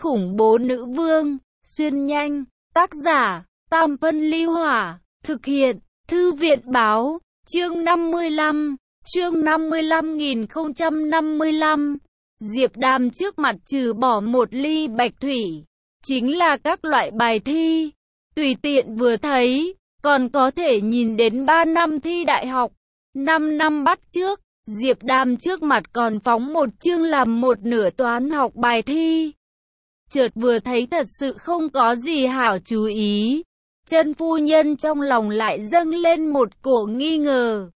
khủng bố nữ vương, xuyên nhanh, tác giả, Tam Phân Ly Hỏa, thực hiện, Thư viện Báo, chương 55, chương 55.055, Diệp Đàm trước mặt trừ bỏ một ly bạch thủy, chính là các loại bài thi, tùy tiện vừa thấy, còn có thể nhìn đến 3 năm thi đại học, 5 năm bắt trước. Diệp Đàm trước mặt còn phóng một chương làm một nửa toán học bài thi. Chợt vừa thấy thật sự không có gì hảo chú ý. Chân phu nhân trong lòng lại dâng lên một cổ nghi ngờ.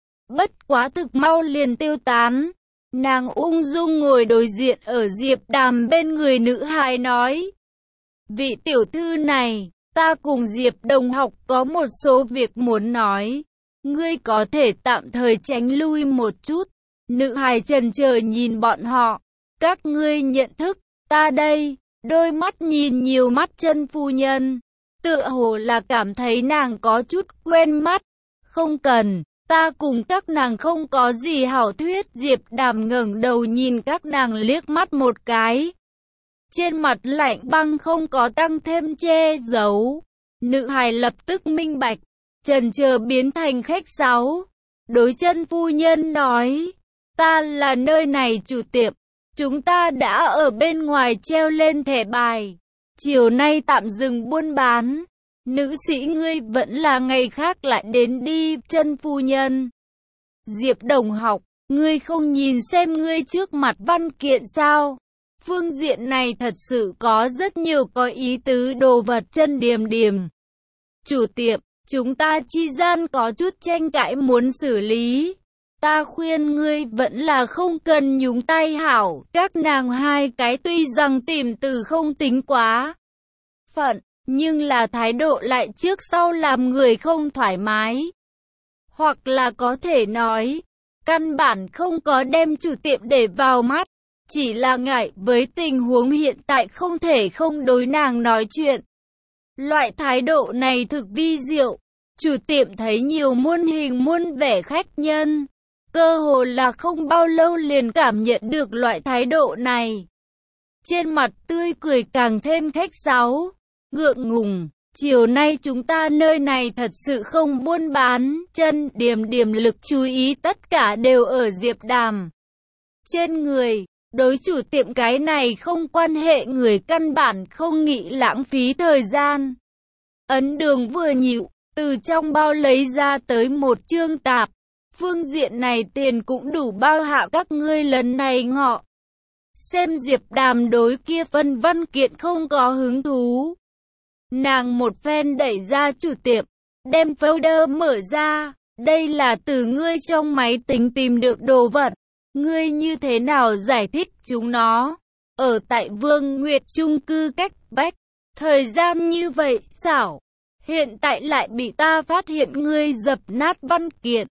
Bất quá thực mau liền tiêu tán. Nàng ung dung ngồi đối diện ở Diệp Đàm bên người nữ hài nói. Vị tiểu thư này, ta cùng Diệp đồng học có một số việc muốn nói. Ngươi có thể tạm thời tránh lui một chút. Nữ hài chần chờ nhìn bọn họ. Các ngươi nhận thức, ta đây. Đôi mắt nhìn nhiều mắt chân phu nhân. Tựa hồ là cảm thấy nàng có chút quen mắt. Không cần, ta cùng các nàng không có gì hảo thuyết. Diệp Đàm ngẩng đầu nhìn các nàng liếc mắt một cái. Trên mặt lạnh băng không có tăng thêm che giấu. Nữ hài lập tức minh bạch. Chần chờ biến thành khách sáo. Đối chân phu nhân nói. Ta là nơi này chủ tiệm. Chúng ta đã ở bên ngoài treo lên thẻ bài. Chiều nay tạm dừng buôn bán. Nữ sĩ ngươi vẫn là ngày khác lại đến đi. Chân phu nhân. Diệp đồng học. Ngươi không nhìn xem ngươi trước mặt văn kiện sao? Phương diện này thật sự có rất nhiều có ý tứ đồ vật. Chân Điềm Điềm. Chủ tiệm. Chúng ta chi gian có chút tranh cãi muốn xử lý. Ta khuyên ngươi vẫn là không cần nhúng tay hảo. Các nàng hai cái tuy rằng tìm từ không tính quá phận, nhưng là thái độ lại trước sau làm người không thoải mái. Hoặc là có thể nói, căn bản không có đem chủ tiệm để vào mắt. Chỉ là ngại với tình huống hiện tại không thể không đối nàng nói chuyện. Loại thái độ này thực vi diệu, chủ tiệm thấy nhiều muôn hình muôn vẻ khách nhân, cơ hồ là không bao lâu liền cảm nhận được loại thái độ này. Trên mặt tươi cười càng thêm khách sáo, ngượng ngùng, chiều nay chúng ta nơi này thật sự không buôn bán. Chân Điềm Điềm lực chú ý tất cả đều ở Diệp Đàm trên người. Đối chủ tiệm cái này không quan hệ người căn bản không nghĩ lãng phí thời gian. Ấn Đường vừa nhịu, từ trong bao lấy ra tới một chương tạp. Phương diện này tiền cũng đủ bao hạ các ngươi lần này ngọ. Xem Diệp Đàm đối kia phân văn kiện không có hứng thú. Nàng một phen đẩy ra chủ tiệm, đem folder mở ra. Đây là từ ngươi trong máy tính tìm được đồ vật. Ngươi như thế nào giải thích chúng nó? Ở tại Vương Nguyệt chung cư cách vách, thời gian như vậy, xảo. Hiện tại lại bị ta phát hiện ngươi dập nát văn kiện.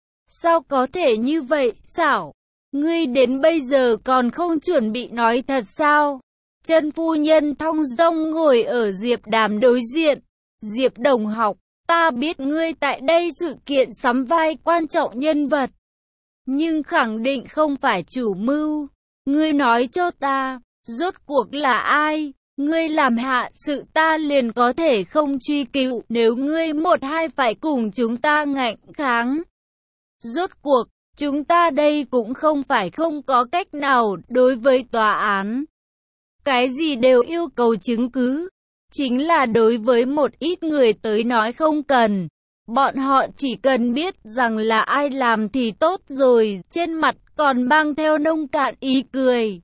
Sao có thể như vậy, xảo? Ngươi đến bây giờ còn không chuẩn bị nói thật sao? Chân phu nhân thong dong ngồi ở Diệp Đàm đối diện. Diệp đồng học, ta biết ngươi tại đây sự kiện sắm vai quan trọng nhân vật. Nhưng khẳng định không phải chủ mưu. Ngươi nói cho ta, rốt cuộc là ai? Ngươi làm hạ sự ta liền có thể không truy cứu. Nếu ngươi một hai phải cùng chúng ta ngạnh kháng. Rốt cuộc, chúng ta đây cũng không phải không có cách nào đối với tòa án. Cái gì đều yêu cầu chứng cứ. Chính là đối với một ít người tới nói không cần. Bọn họ chỉ cần biết rằng là ai làm thì tốt rồi. Trên mặt còn mang theo nông cạn ý cười.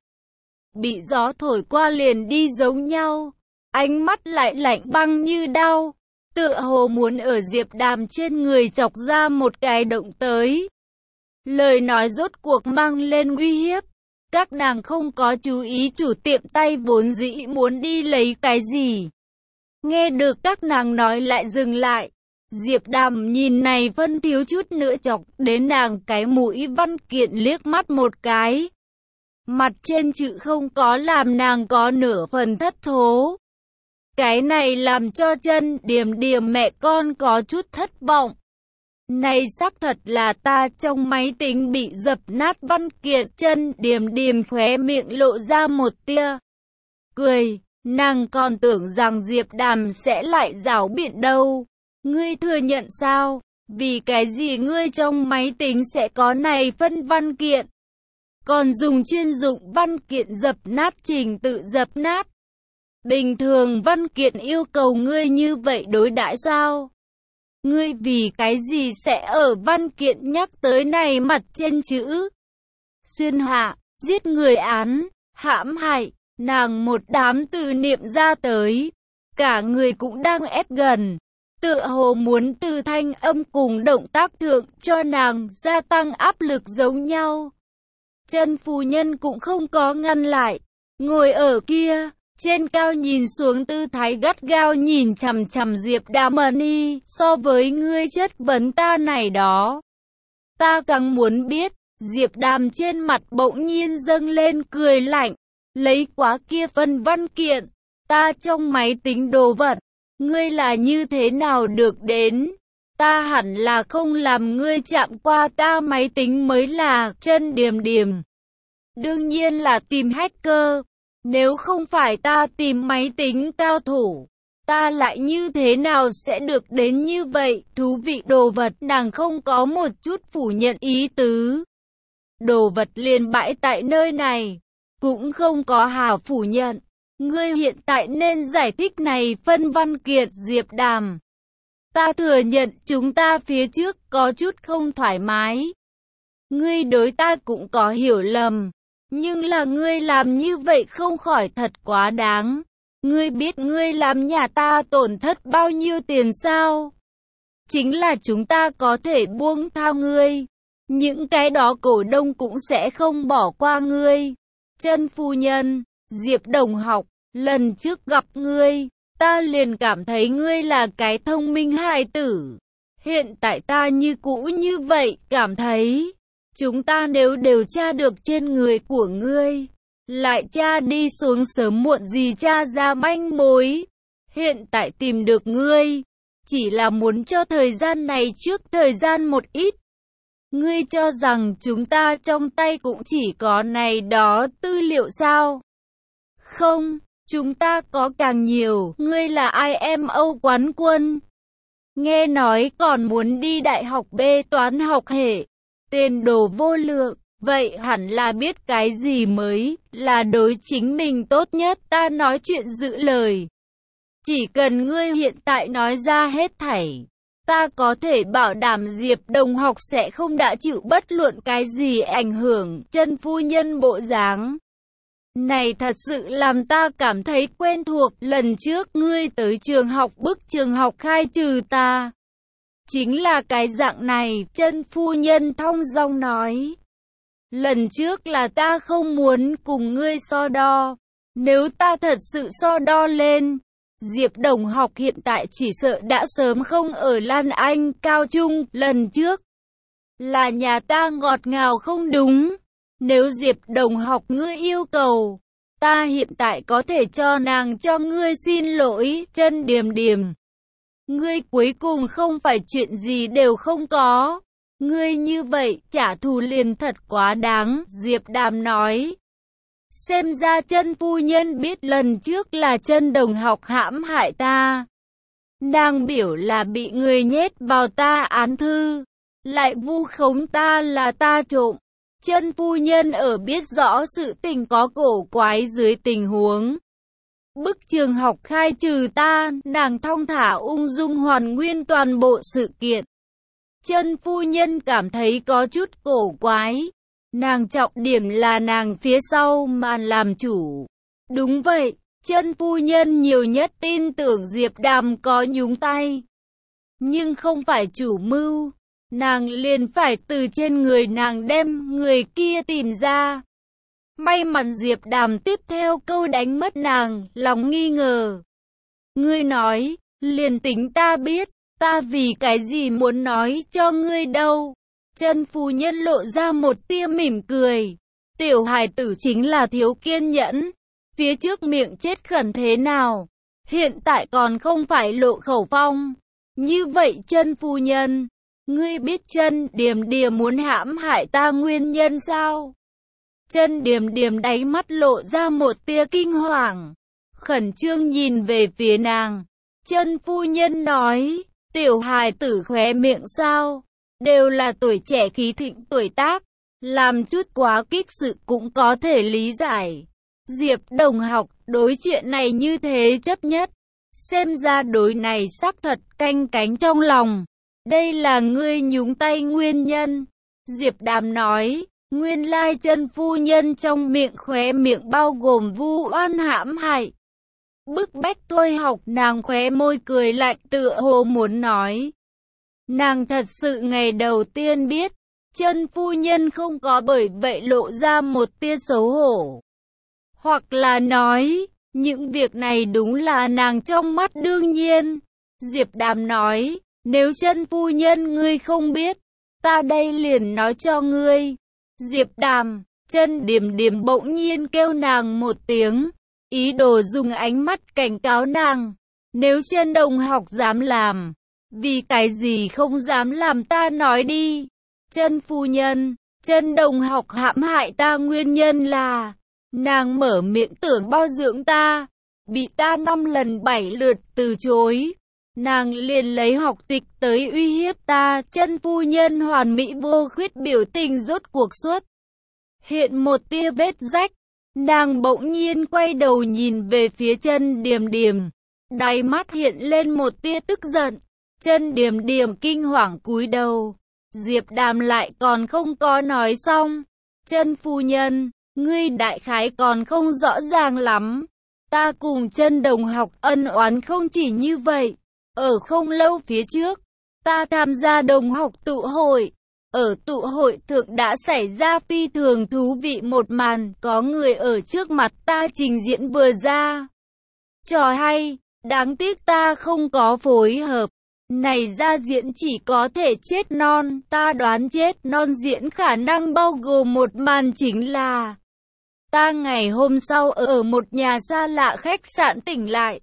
Bị gió thổi qua liền đi giống nhau. Ánh mắt lại lạnh băng như đao. Tựa hồ muốn ở Diệp Đàm trên người chọc ra một cái động tới. Lời nói rốt cuộc mang lên uy hiếp. Các nàng không có chú ý chủ tiệm tay vốn dĩ muốn đi lấy cái gì. Nghe được các nàng nói lại dừng lại. Diệp Đàm nhìn này phân thiếu chút nữa chọc đến nàng cái mũi văn kiện liếc mắt một cái. Mặt trên chữ không có làm nàng có nửa phần thất thố. Cái này làm cho Chân Điềm Điềm mẹ con có chút thất vọng. Này xác thật là ta trong máy tính bị dập nát văn kiện. Chân Điềm Điềm khóe miệng lộ ra một tia cười, nàng còn tưởng rằng Diệp Đàm sẽ lại giảo biện đâu. Ngươi thừa nhận sao? Vì cái gì ngươi trong máy tính sẽ có này phân văn kiện? Còn dùng chuyên dụng văn kiện dập nát trình tự dập nát. Bình thường văn kiện yêu cầu ngươi như vậy đối đãi sao? Ngươi vì cái gì sẽ ở văn kiện nhắc tới này mặt trên chữ xuyên hạ, giết người án, hãm hại, nàng một đám từ niệm ra tới. Cả người cũng đang ép gần. Tựa hồ muốn từ thanh âm cùng động tác thượng cho nàng gia tăng áp lực giống nhau. Chân phu nhân cũng không có ngăn lại, ngồi ở kia, trên cao nhìn xuống tư thái gắt gao nhìn chằm chằm Diệp Đàm Ni, so với ngươi chất vấn ta này đó. Ta càng muốn biết, Diệp Đàm trên mặt bỗng nhiên dâng lên cười lạnh, lấy quá kia phân văn kiện, ta trong máy tính đồ vật. Ngươi là như thế nào được đến? Ta hẳn là không làm ngươi chạm qua ta máy tính mới là. Chân Điềm Điềm đương nhiên là tìm hacker. Nếu không phải ta tìm máy tính cao thủ, ta lại như thế nào sẽ được đến như vậy? Thú vị đồ vật. Nàng không có một chút phủ nhận ý tứ. Đồ vật liền bãi tại nơi này, cũng không có hào phủ nhận. Ngươi hiện tại nên giải thích này phân văn kiện. Diệp Đàm, ta thừa nhận chúng ta phía trước có chút không thoải mái. Ngươi đối ta cũng có hiểu lầm, nhưng là ngươi làm như vậy không khỏi thật quá đáng. Ngươi biết ngươi làm nhà ta tổn thất bao nhiêu tiền sao? Chính là chúng ta có thể buông tha ngươi, những cái đó cổ đông cũng sẽ không bỏ qua ngươi. Chân phu nhân, Diệp đồng học, lần trước gặp ngươi, ta liền cảm thấy ngươi là cái thông minh hài tử. Hiện tại ta như cũ như vậy, cảm thấy chúng ta nếu đều tra được trên người của ngươi, lại tra đi xuống sớm muộn gì tra ra manh mối. Hiện tại tìm được ngươi, chỉ là muốn cho thời gian này trước thời gian một ít. Ngươi cho rằng chúng ta trong tay cũng chỉ có này đó tư liệu sao? Không, chúng ta có càng nhiều. Ngươi là IMO quán quân, nghe nói còn muốn đi đại học B toán học hệ, tiền đồ vô lượng. Vậy hẳn là biết cái gì mới là đối chính mình tốt nhất. Ta nói chuyện giữ lời. Chỉ cần ngươi hiện tại nói ra hết thảy, ta có thể bảo đảm Diệp đồng học sẽ không đã chịu bất luận cái gì ảnh hưởng. Chân phu nhân bộ dáng này thật sự làm ta cảm thấy quen thuộc. Lần trước ngươi tới trường học bức trường học khai trừ ta, chính là cái dạng này. Chân phu nhân thong dong nói, lần trước là ta không muốn cùng ngươi so đo. Nếu ta thật sự so đo lên, Diệp đồng học hiện tại chỉ sợ đã sớm không ở Lan Anh cao trung. Lần trước là nhà ta ngọt ngào không đúng. Nếu Diệp đồng học ngươi yêu cầu, ta hiện tại có thể cho nàng cho ngươi xin lỗi. Chân Điềm Điềm, ngươi cuối cùng không phải chuyện gì đều không có. Ngươi như vậy trả thù liền thật quá đáng. Diệp Đàm nói, xem ra chân phu nhân biết lần trước là chân đồng học hãm hại ta. Nàng biểu là bị người nhét vào ta án thư, lại vu khống ta là ta trộm. Chân phu nhân ở biết rõ sự tình có cổ quái dưới tình huống bức trường học khai trừ ta, nàng thong thả ung dung hoàn nguyên toàn bộ sự kiện. Chân phu nhân cảm thấy có chút cổ quái. Nàng trọng điểm là nàng phía sau màn làm chủ. Đúng vậy, chân phu nhân nhiều nhất tin tưởng Diệp Đàm có nhúng tay, nhưng không phải chủ mưu. Nàng liền phải từ trên người nàng đem người kia tìm ra. May mắn Diệp Đàm tiếp theo câu đánh mất nàng lòng nghi ngờ. Ngươi nói, liền tính ta biết, ta vì cái gì muốn nói cho ngươi đâu. Chân phu nhân lộ ra một tia mỉm cười. Tiểu hài tử chính là thiếu kiên nhẫn. Phía trước miệng chết khẩn thế nào, hiện tại còn không phải lộ khẩu phong. Như vậy chân phu nhân, ngươi biết Chân Điềm Điềm muốn hãm hại ta nguyên nhân sao? Chân Điềm Điềm đáy mắt lộ ra một tia kinh hoàng. khẩn trương nhìn về phía nàng. Chân phu nhân nói, tiểu hài tử khóe miệng sao, đều là tuổi trẻ khí thịnh tuổi tác, làm chút quá kích sự cũng có thể lý giải. Diệp Đồng Học đối chuyện này như thế chấp nhất, xem ra đối này xác thật canh cánh trong lòng. Đây là ngươi nhúng tay nguyên nhân. Diệp Đàm nói, nguyên lai chân phu nhân trong miệng khóe miệng bao gồm vu oan hãm hại. Bức bách Thôi Học, nàng khóe môi cười lạnh tựa hồ muốn nói. Nàng thật sự ngày đầu tiên biết, chân phu nhân không có bởi vậy lộ ra một tia xấu hổ. Hoặc là nói, những việc này đúng là nàng trong mắt đương nhiên. Diệp Đàm nói, nếu chân phu nhân ngươi không biết, ta đây liền nói cho ngươi. Diệp Đàm, chân Điềm Điềm bỗng nhiên kêu nàng một tiếng, ý đồ dùng ánh mắt cảnh cáo nàng. Nếu chân Đồng Học dám làm, vì cái gì không dám làm ta nói đi. Chân phu nhân, chân Đồng Học hãm hại ta nguyên nhân là, nàng mở miệng tưởng bao dưỡng ta, bị ta 5 lần 7 lượt từ chối. Nàng liền lấy học tịch tới uy hiếp ta. Chân phu nhân hoàn mỹ vô khuyết biểu tình rốt cuộc xuất hiện một tia vết rách. Nàng bỗng nhiên quay đầu nhìn về phía chân Điềm Điềm, đáy mắt hiện lên một tia tức giận. Chân Điềm Điềm kinh hoàng cúi đầu. Diệp Đàm lại còn không có nói xong. Chân phu nhân, ngươi đại khái còn không rõ ràng lắm. Ta cùng chân Đồng Học ân oán không chỉ như vậy. Ở không lâu phía trước, ta tham gia đồng học tụ hội. Ở tụ hội thượng đã xảy ra phi thường thú vị một màn, có người ở trước mặt ta trình diễn vừa ra trò hay, đáng tiếc ta không có phối hợp. Này ra diễn chỉ có thể chết non, ta đoán chết non diễn khả năng bao gồm một màn chính là ta ngày hôm sau ở một nhà xa lạ khách sạn tỉnh lại.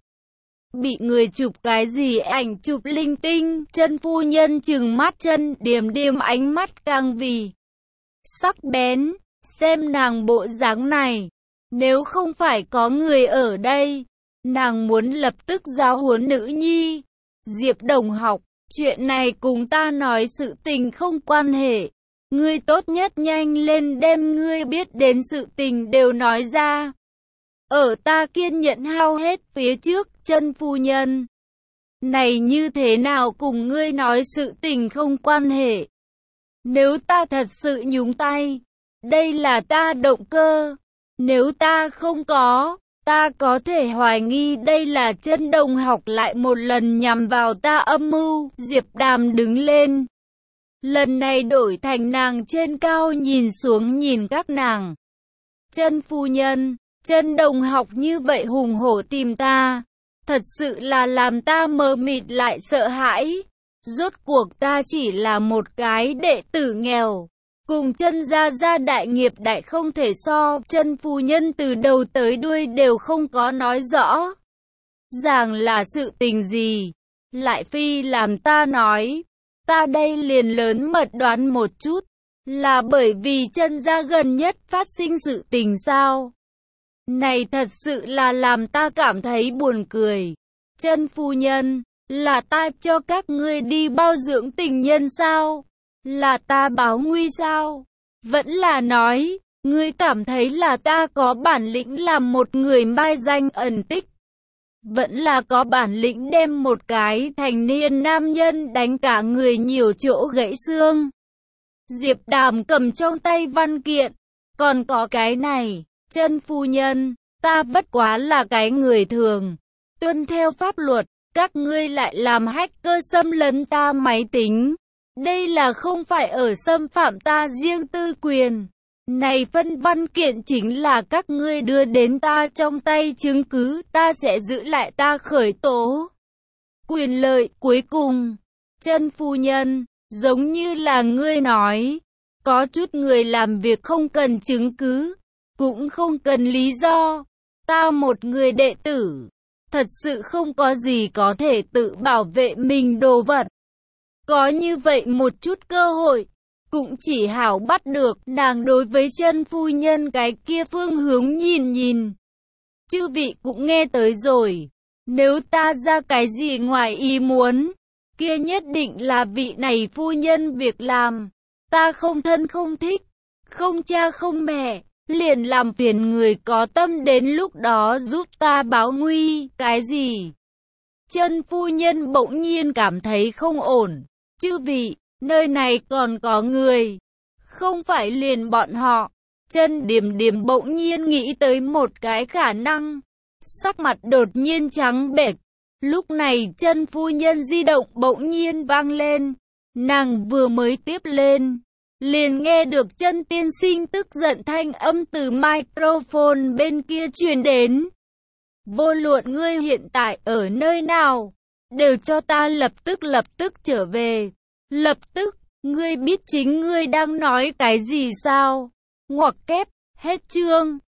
Bị người chụp cái gì ảnh chụp linh tinh. Chân phu nhân trừng mắt chân Điềm Điềm, ánh mắt càng vì sắc bén. Xem nàng bộ dáng này, nếu không phải có người ở đây, nàng muốn lập tức giáo huấn nữ nhi. Diệp Đồng Học, chuyện này cùng ta nói sự tình không quan hệ. Ngươi tốt nhất nhanh lên đem ngươi biết đến sự tình đều nói ra. Ở ta kiên nhẫn hao hết phía trước. Chân phu nhân, này như thế nào cùng ngươi nói sự tình không quan hệ? Nếu ta thật sự nhúng tay, đây là ta động cơ. Nếu ta không có, ta có thể hoài nghi đây là chân Đồng Học lại một lần nhằm vào ta âm mưu. Diệp Đàm đứng lên. Lần này đổi thành nàng trên cao nhìn xuống nhìn các nàng. Chân phu nhân, chân Đồng Học như vậy hùng hổ tìm ta, thật sự là làm ta mờ mịt lại sợ hãi. Rốt cuộc ta chỉ là một cái đệ tử nghèo, cùng chân gia đại nghiệp đại không thể so. Chân phu nhân từ đầu tới đuôi đều không có nói rõ ràng là sự tình gì, lại phi làm ta nói. Ta đây liền lớn mật đoán một chút, là bởi vì chân gia gần nhất phát sinh sự tình sao? Này thật sự là làm ta cảm thấy buồn cười. Chân phu nhân, là ta cho các ngươi đi bao dưỡng tình nhân sao? Là ta báo nguy sao? Vẫn là nói, ngươi cảm thấy là ta có bản lĩnh làm một người mai danh ẩn tích? Vẫn là có bản lĩnh đem một cái thành niên nam nhân đánh cả người nhiều chỗ gãy xương? Diệp Đàm cầm trong tay văn kiện. Còn có cái này, chân phu nhân, ta bất quá là cái người thường, tuân theo pháp luật, các ngươi lại làm hacker xâm lấn ta máy tính. Đây là không phải ở xâm phạm ta riêng tư quyền. Này phân văn kiện chính là các ngươi đưa đến ta trong tay chứng cứ, ta sẽ giữ lại ta khởi tố. Quyền lợi cuối cùng, chân phu nhân, giống như là ngươi nói, có chút người làm việc không cần chứng cứ, cũng không cần lý do. Ta một người đệ tử, thật sự không có gì có thể tự bảo vệ mình đồ vật. Có như vậy một chút cơ hội, cũng chỉ hảo bắt được. Nàng đối với chân phu nhân cái kia phương hướng nhìn nhìn. chư vị cũng nghe tới rồi. Nếu ta ra cái gì ngoài ý muốn, kia nhất định là vị này phu nhân việc làm. Ta không thân không thích, không cha không mẹ, liền làm phiền người có tâm đến lúc đó giúp ta báo nguy. Cái gì? Chân phu nhân bỗng nhiên cảm thấy không ổn. Chư vị, nơi này còn có người. Không phải liền bọn họ. Chân Điềm Điềm bỗng nhiên nghĩ tới một cái khả năng. Sắc mặt đột nhiên trắng bệch. Lúc này chân phu nhân di động bỗng nhiên vang lên. Nàng vừa mới tiếp lên, liền nghe được chân tiên sinh tức giận thanh âm từ microphone bên kia truyền đến. Vô luận ngươi hiện tại ở nơi nào, đều cho ta lập tức trở về. Lập tức, ngươi biết chính ngươi đang nói cái gì sao? Ngoặc kép, hết chương.